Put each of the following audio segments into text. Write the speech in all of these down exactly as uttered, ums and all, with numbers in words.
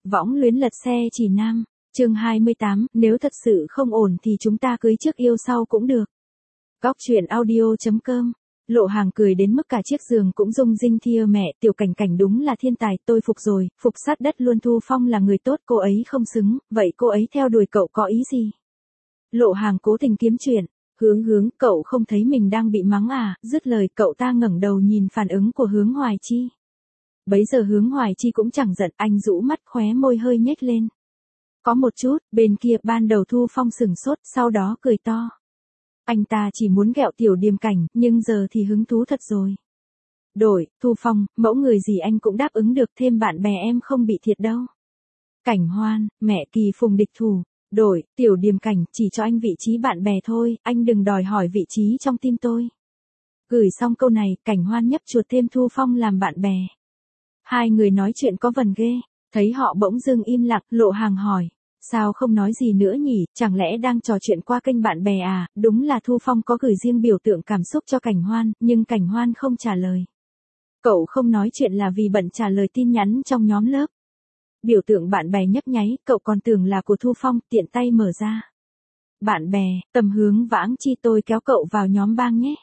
Võng luyến lật xe chỉ nam, chương hai mươi tám, nếu thật sự không ổn thì chúng ta cưới trước yêu sau cũng được. Góc truyện audio.com. Lộ Hàng cười đến mức cả chiếc giường cũng rung rinh thia mẹ, Tiểu Cảnh Cảnh đúng là thiên tài, tôi phục rồi, phục sát đất luôn. Thu Phong là người tốt, cô ấy không xứng, vậy cô ấy theo đuổi cậu có ý gì? Lộ Hàng cố tình kiếm chuyện. Hướng Hướng, cậu không thấy mình đang bị mắng à? Dứt lời cậu ta ngẩng đầu nhìn phản ứng của Hướng Hoài Chi. Bấy giờ Hướng Hoài Chi cũng chẳng giận, anh rũ mắt khóe môi hơi nhếch lên. Có một chút, bên kia ban đầu Thu Phong sửng sốt, sau đó cười to. Anh ta chỉ muốn ghẹo Tiểu Điềm Cảnh, nhưng giờ thì hứng thú thật rồi. Đổi, Thu Phong, mẫu người gì anh cũng đáp ứng được, thêm bạn bè em không bị thiệt đâu. Cảnh Hoan, mẹ Kỳ Phùng địch thủ. Đổi, Tiểu Điềm Cảnh, chỉ cho anh vị trí bạn bè thôi, anh đừng đòi hỏi vị trí trong tim tôi. Gửi xong câu này, Cảnh Hoan nhấp chuột thêm Thu Phong làm bạn bè. Hai người nói chuyện có vần ghê, thấy họ bỗng dưng im lặng, Lộ Hàng hỏi. Sao không nói gì nữa nhỉ, chẳng lẽ đang trò chuyện qua kênh bạn bè à? Đúng là Thu Phong có gửi riêng biểu tượng cảm xúc cho Cảnh Hoan, nhưng Cảnh Hoan không trả lời. Cậu không nói chuyện là vì bận trả lời tin nhắn trong nhóm lớp. Biểu tượng bạn bè nhấp nháy, cậu còn tưởng là của Thu Phong, tiện tay mở ra. Bạn bè, Tầm Hướng Vãng Chi, tôi kéo cậu vào nhóm bang nhé.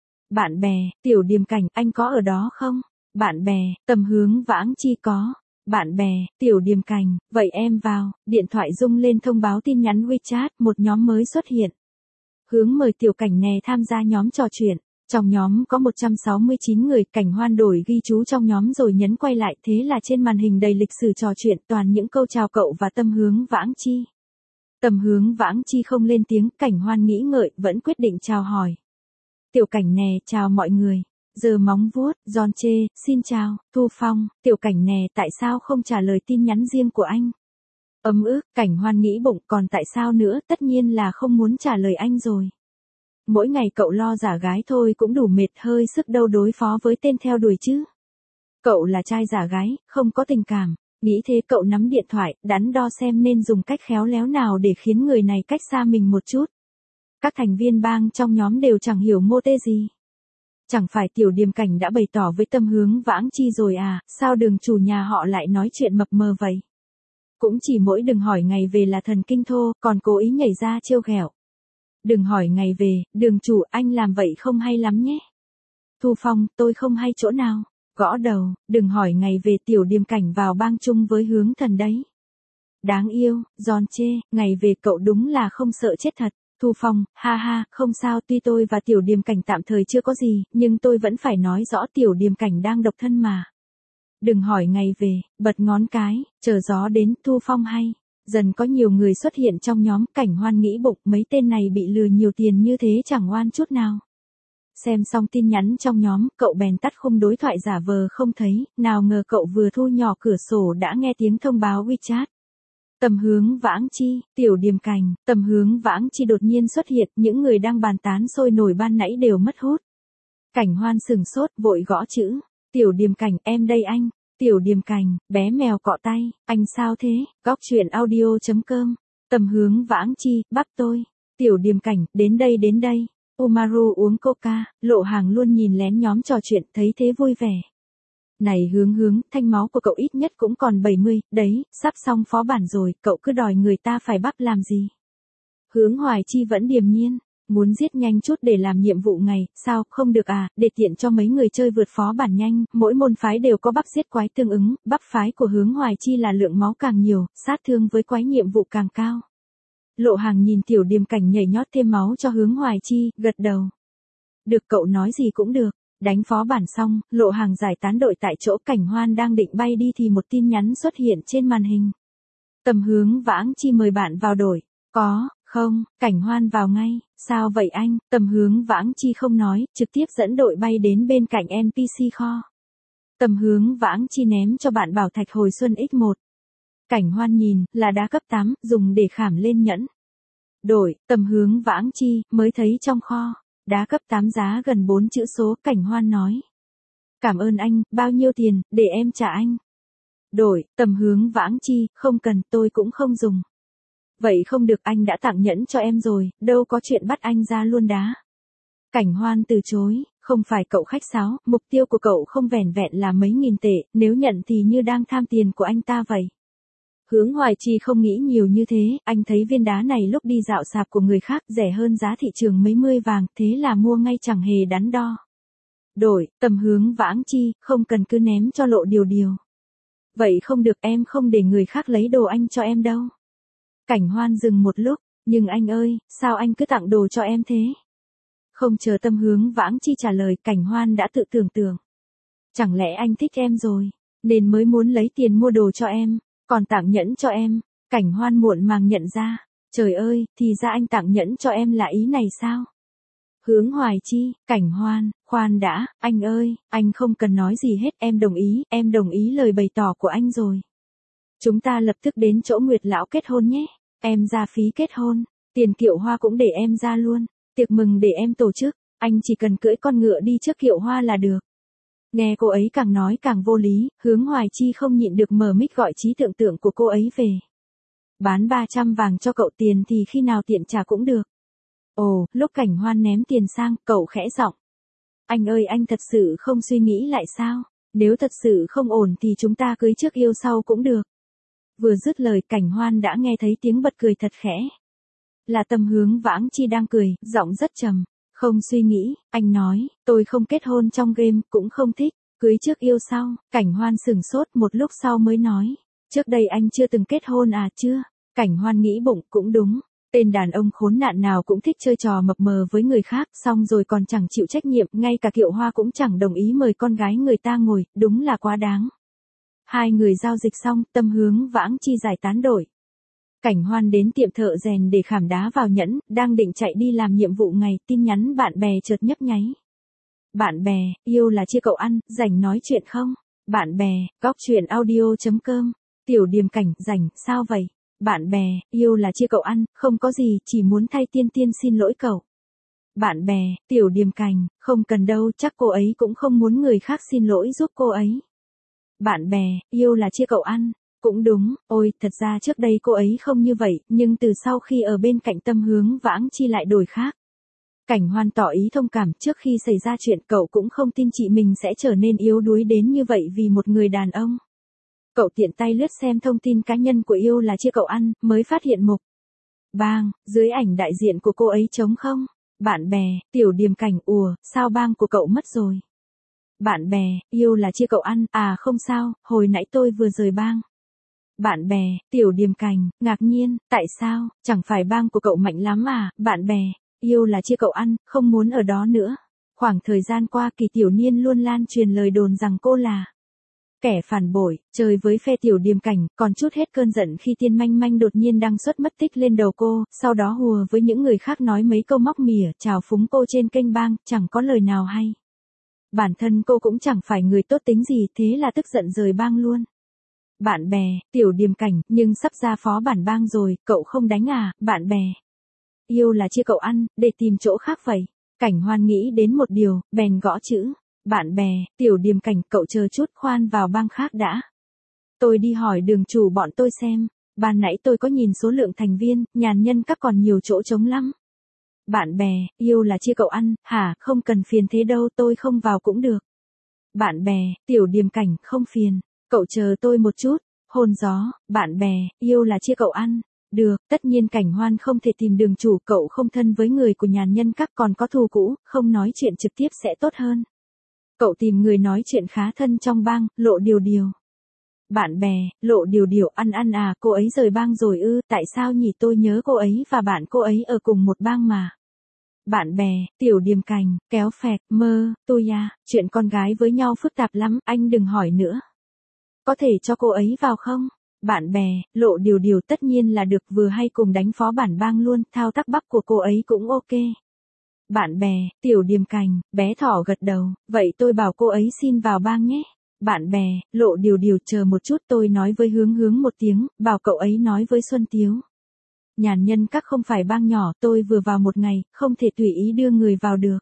Bạn bè, Tiểu Điềm Cảnh, anh có ở đó không? Bạn bè, Tầm Hướng Vãng Chi có. Bạn bè, Tiểu Điềm Cảnh, vậy em vào. Điện thoại rung lên thông báo tin nhắn WeChat, một nhóm mới xuất hiện. Hướng mời Tiểu Cảnh nè tham gia nhóm trò chuyện. Trong nhóm có một trăm sáu mươi chín người, Cảnh Hoan đổi ghi chú trong nhóm rồi nhấn quay lại, thế là trên màn hình đầy lịch sử trò chuyện, toàn những câu chào cậu và Tầm Hướng Vãng Chi. Tầm Hướng Vãng Chi không lên tiếng, Cảnh Hoan nghĩ ngợi, vẫn quyết định chào hỏi. Tiểu Cảnh nè, chào mọi người. Giờ móng vuốt, giòn chê, xin chào, Thu Phong, Tiểu Cảnh nè, tại sao không trả lời tin nhắn riêng của anh? Ấm ức, Cảnh Hoan nghĩ bụng, còn tại sao nữa, tất nhiên là không muốn trả lời anh rồi. Mỗi ngày cậu lo giả gái thôi cũng đủ mệt, hơi sức đâu đối phó với tên theo đuổi chứ. Cậu là trai giả gái, không có tình cảm. Nghĩ thế cậu nắm điện thoại, đắn đo xem nên dùng cách khéo léo nào để khiến người này cách xa mình một chút. Các thành viên bang trong nhóm đều chẳng hiểu mô tê gì. Chẳng phải Tiểu Điềm Cảnh đã bày tỏ với Tầm Hướng Vãng Chi rồi à, sao đường chủ nhà họ lại nói chuyện mập mờ vậy? Cũng chỉ mỗi đừng hỏi ngày về là thần kinh thô, còn cố ý nhảy ra trêu ghẹo. Đừng hỏi ngày về, đường chủ, anh làm vậy không hay lắm nhé. Thu Phong, tôi không hay chỗ nào. Gõ đầu, đừng hỏi ngày về, Tiểu Điềm Cảnh vào bang chung với Hướng Thần đấy. Đáng yêu, giòn chê, ngày về cậu đúng là không sợ chết thật. Thu Phong, ha ha, không sao, tuy tôi và Tiểu Điềm Cảnh tạm thời chưa có gì, nhưng tôi vẫn phải nói rõ Tiểu Điềm Cảnh đang độc thân mà. Đừng hỏi ngày về, bật ngón cái, chờ gió đến, Thu Phong hay. Dần có nhiều người xuất hiện trong nhóm, Cảnh Hoan nghĩ bụng, mấy tên này bị lừa nhiều tiền như thế chẳng oan chút nào. Xem xong tin nhắn trong nhóm, cậu bèn tắt khung đối thoại giả vờ không thấy, nào ngờ cậu vừa thu nhỏ cửa sổ đã nghe tiếng thông báo WeChat. Tầm Hướng Vãng Chi, Tiểu Điềm Cảnh, Tầm Hướng Vãng Chi đột nhiên xuất hiện, những người đang bàn tán sôi nổi ban nãy đều mất hút. Cảnh Hoan sừng sốt, vội gõ chữ, Tiểu Điềm Cảnh, em đây anh. Tiểu Điềm Cảnh, bé mèo cọ tay, anh sao thế? Góc truyện audio.com. Tầm Hướng Vãng Chi, bắt tôi. Tiểu Điềm Cảnh, đến đây đến đây. Umaru uống coca, Lộ Hàng luôn nhìn lén nhóm trò chuyện, thấy thế vui vẻ. Này Hướng Hướng, thanh máu của cậu ít nhất cũng còn bảy mươi, đấy, sắp xong phó bản rồi, cậu cứ đòi người ta phải bắp làm gì? Hướng Hoài Chi vẫn điềm nhiên, muốn giết nhanh chút để làm nhiệm vụ ngày, sao, không được à, để tiện cho mấy người chơi vượt phó bản nhanh, mỗi môn phái đều có bắp giết quái tương ứng, bắp phái của Hướng Hoài Chi là lượng máu càng nhiều, sát thương với quái nhiệm vụ càng cao. Lộ Hàng nhìn Tiểu Điềm Cảnh nhảy nhót thêm máu cho Hướng Hoài Chi, gật đầu. Được, cậu nói gì cũng được. Đánh phó bản xong, Lộ Hàng giải tán đội tại chỗ, Cảnh Hoan đang định bay đi thì một tin nhắn xuất hiện trên màn hình. Tầm Hướng Vãng Chi mời bạn vào đội. Có, không, Cảnh Hoan vào ngay. Sao vậy anh? Tầm Hướng Vãng Chi không nói, trực tiếp dẫn đội bay đến bên cạnh en pê xê kho. Tầm Hướng Vãng Chi ném cho bạn bảo thạch hồi xuân nhân một. Cảnh Hoan nhìn, là đá cấp tám, dùng để khảm lên nhẫn. Đổi, Tầm Hướng Vãng Chi, mới thấy trong kho. Đá cấp tám giá gần bốn chữ số, Cảnh Hoan nói. Cảm ơn anh, bao nhiêu tiền, để em trả anh. Đổi, Tầm Hướng Vãng Chi, không cần, tôi cũng không dùng. Vậy không được, anh đã tặng nhẫn cho em rồi, đâu có chuyện bắt anh ra luôn đá. Cảnh Hoan từ chối, không phải cậu khách sáo, mục tiêu của cậu không vẻn vẹn là mấy nghìn tệ, nếu nhận thì như đang tham tiền của anh ta vậy. Hướng Hoài Chi không nghĩ nhiều như thế, anh thấy viên đá này lúc đi dạo sạp của người khác rẻ hơn giá thị trường mấy mươi vàng, thế là mua ngay chẳng hề đắn đo. Đổi, Tầm Hướng Vãng Chi, không cần cứ ném cho Lộ Điều Điều. Vậy không được, em không để người khác lấy đồ anh cho em đâu. Cảnh Hoan dừng một lúc, nhưng anh ơi, sao anh cứ tặng đồ cho em thế? Không chờ Tầm Hướng Vãng Chi trả lời, Cảnh Hoan đã tự tưởng tượng. Chẳng lẽ anh thích em rồi, nên mới muốn lấy tiền mua đồ cho em, còn tặng nhẫn cho em? Cảnh Hoan muộn màng nhận ra, trời ơi, thì ra anh tặng nhẫn cho em là ý này sao? Hướng Hoài Chi, Cảnh Hoan, khoan đã, anh ơi, anh không cần nói gì hết, em đồng ý, em đồng ý lời bày tỏ của anh rồi. Chúng ta lập tức đến chỗ Nguyệt Lão kết hôn nhé, em ra phí kết hôn, tiền kiệu hoa cũng để em ra luôn, tiệc mừng để em tổ chức, anh chỉ cần cưỡi con ngựa đi trước kiệu hoa là được. Nghe cô ấy càng nói càng vô lý, Hướng Hoài Chi không nhịn được mở mic gọi trí tưởng tượng của cô ấy về. Bán ba trăm vàng cho cậu, tiền thì khi nào tiện trả cũng được. Ồ, lúc Cảnh Hoan ném tiền sang, cậu khẽ giọng. Anh ơi, anh thật sự không suy nghĩ lại sao? Nếu thật sự không ổn thì chúng ta cưới trước yêu sau cũng được. Vừa dứt lời, Cảnh Hoan đã nghe thấy tiếng bật cười thật khẽ. Là Tầm Hướng Vãng Chi đang cười, giọng rất trầm. Không suy nghĩ, anh nói, tôi không kết hôn trong game, cũng không thích, cưới trước yêu sau. Cảnh Hoan sửng sốt một lúc sau mới nói. Trước đây anh chưa từng kết hôn à? Chưa. Cảnh Hoan nghĩ bụng, cũng đúng. Tên đàn ông khốn nạn nào cũng thích chơi trò mập mờ với người khác, xong rồi còn chẳng chịu trách nhiệm, ngay cả kiệu hoa cũng chẳng đồng ý mời con gái người ta ngồi, đúng là quá đáng. Hai người giao dịch xong, Tầm Hướng Vãng Chi giải tán đổi. Cảnh Hoan đến tiệm thợ rèn để khảm đá vào nhẫn, đang định chạy đi làm nhiệm vụ ngày, tin nhắn bạn bè chợt nhấp nháy. Bạn bè, yêu là chia cậu ăn, rảnh nói chuyện không? Bạn bè, góc chuyện audio chấm com. Tiểu Điềm Cảnh, rảnh, sao vậy? Bạn bè, yêu là chia cậu ăn, không có gì, chỉ muốn thay Tiên Tiên xin lỗi cậu. Bạn bè, Tiểu Điềm Cảnh, không cần đâu, chắc cô ấy cũng không muốn người khác xin lỗi giúp cô ấy. Bạn bè, yêu là chia cậu ăn. Cũng đúng, ôi, thật ra trước đây cô ấy không như vậy, nhưng từ sau khi ở bên cạnh Tầm Hướng Vãng Chi lại đổi khác. Cảnh Hoan tỏ ý thông cảm, trước khi xảy ra chuyện cậu cũng không tin chị mình sẽ trở nên yếu đuối đến như vậy vì một người đàn ông. Cậu tiện tay lướt xem thông tin cá nhân của yêu là chia cậu ăn, mới phát hiện mục. Bang, dưới ảnh đại diện của cô ấy trống không? Bạn bè, Tiểu Điềm Cảnh, ùa, sao bang của cậu mất rồi? Bạn bè, yêu là chia cậu ăn, à không sao, hồi nãy tôi vừa rời bang. Bạn bè, Tiểu Điềm Cảnh, ngạc nhiên, tại sao, chẳng phải bang của cậu mạnh lắm à? Bạn bè, yêu là chia cậu ăn, không muốn ở đó nữa. Khoảng thời gian qua Kỳ Tiểu Niên luôn lan truyền lời đồn rằng cô là kẻ phản bội, chơi với phe Tiểu Điềm Cảnh, còn chút hết cơn giận khi Tiên Manh Manh đột nhiên đăng xuất mất tích lên đầu cô, sau đó hùa với những người khác nói mấy câu móc mỉa, chào phúng cô trên kênh bang, chẳng có lời nào hay. Bản thân cô cũng chẳng phải người tốt tính gì, thế là tức giận rời bang luôn. Bạn bè, Tiểu Điềm Cảnh, nhưng sắp ra phó bản bang rồi, cậu không đánh à? Bạn bè, yêu là chia cậu ăn, để tìm chỗ khác vậy. Cảnh Hoan nghĩ đến một điều, bèn gõ chữ. Bạn bè, Tiểu Điềm Cảnh, cậu chờ chút, khoan vào bang khác đã. Tôi đi hỏi đường chủ bọn tôi xem, ban nãy tôi có nhìn số lượng thành viên, nhàn nhân các còn nhiều chỗ trống lắm. Bạn bè, yêu là chia cậu ăn, hả, không cần phiền thế đâu, tôi không vào cũng được. Bạn bè, Tiểu Điềm Cảnh, không phiền, cậu chờ tôi một chút, hôn gió. Bạn bè, yêu là chia cậu ăn. Được, tất nhiên Cảnh Hoan không thể tìm đường chủ, cậu không thân với người của nhàn nhân các, còn có thù cũ, không nói chuyện trực tiếp sẽ tốt hơn. Cậu tìm người nói chuyện khá thân trong bang, Lộ Điều Điều. Bạn bè, Lộ Điều Điều, ăn ăn à, cô ấy rời bang rồi ư, tại sao nhỉ, tôi nhớ cô ấy và bạn cô ấy ở cùng một bang mà. Bạn bè, Tiểu Điềm Cảnh, kéo phẹt, mơ, tôi à, chuyện con gái với nhau phức tạp lắm, anh đừng hỏi nữa. Có thể cho cô ấy vào không? Bạn bè, Lộ Điều Điều, tất nhiên là được, vừa hay cùng đánh phó bản bang luôn, thao tác bắp của cô ấy cũng ok. Bạn bè, Tiểu Điềm Cảnh, bé thỏ gật đầu, vậy tôi bảo cô ấy xin vào bang nhé. Bạn bè, Lộ Điều Điều, chờ một chút, tôi nói với Hướng Hướng một tiếng, bảo cậu ấy nói với Xuân Tiếu. Nhàn nhân các không phải bang nhỏ, tôi vừa vào một ngày, không thể tùy ý đưa người vào được.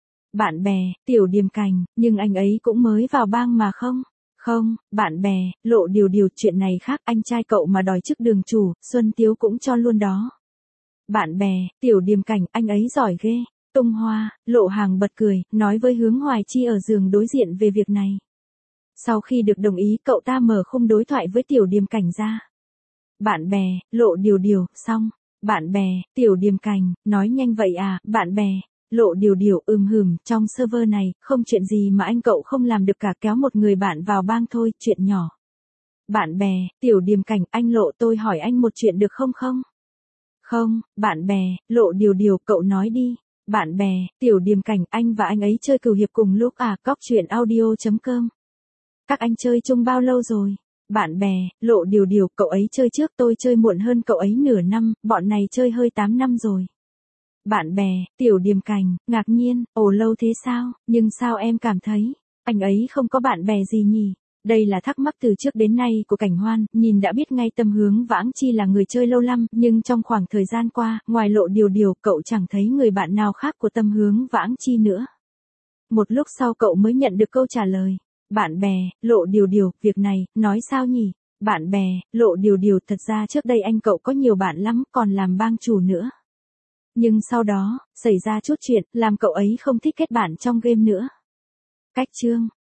Bạn bè, Tiểu Điềm Cảnh, nhưng anh ấy cũng mới vào bang mà không? Không, bạn bè, Lộ Điều Điều, chuyện này khác, anh trai cậu mà đòi chức đường chủ, Xuân Tiếu cũng cho luôn đó. Bạn bè, Tiểu Điềm Cảnh, anh ấy giỏi ghê. Tung Hoa, Lộ Hàng bật cười, nói với Hướng Hoài Chi ở giường đối diện về việc này. Sau khi được đồng ý, cậu ta mở khung đối thoại với Tiểu Điềm Cảnh ra. Bạn bè, Lộ Điều Điều, xong. Bạn bè, Tiểu Điềm Cành, nói nhanh vậy à, bạn bè. Lộ Điều Điều, ừm hừm, trong server này, không chuyện gì mà anh cậu không làm được cả, kéo một người bạn vào bang thôi, chuyện nhỏ. Bạn bè, Tiểu Điềm Cành, anh Lộ, tôi hỏi anh một chuyện được không không? Không, bạn bè, Lộ Điều Điều, cậu nói đi. Bạn bè, Tiểu Điềm Cành, anh và anh ấy chơi cừu hiệp cùng lúc à, cóc truyện audio chấm com. Các anh chơi chung bao lâu rồi? Bạn bè, Lộ Điều Điều, cậu ấy chơi trước, tôi chơi muộn hơn cậu ấy nửa năm, bọn này chơi hơi tám năm rồi. Bạn bè, Tiểu Điềm Cành, ngạc nhiên, ồ lâu thế sao, nhưng sao em cảm thấy, anh ấy không có bạn bè gì nhỉ? Đây là thắc mắc từ trước đến nay của Cảnh Hoan, nhìn đã biết ngay Tâm Hướng Vãng Chi là người chơi lâu năm, nhưng trong khoảng thời gian qua, ngoài Lộ Điều Điều, cậu chẳng thấy người bạn nào khác của Tâm Hướng Vãng Chi nữa. Một lúc sau cậu mới nhận được câu trả lời. Bạn bè, Lộ Điều Điều, việc này, nói sao nhỉ? Bạn bè, Lộ Điều Điều, thật ra trước đây anh cậu có nhiều bạn lắm, còn làm bang chủ nữa. Nhưng sau đó, xảy ra chút chuyện, làm cậu ấy không thích kết bạn trong game nữa. Cách chương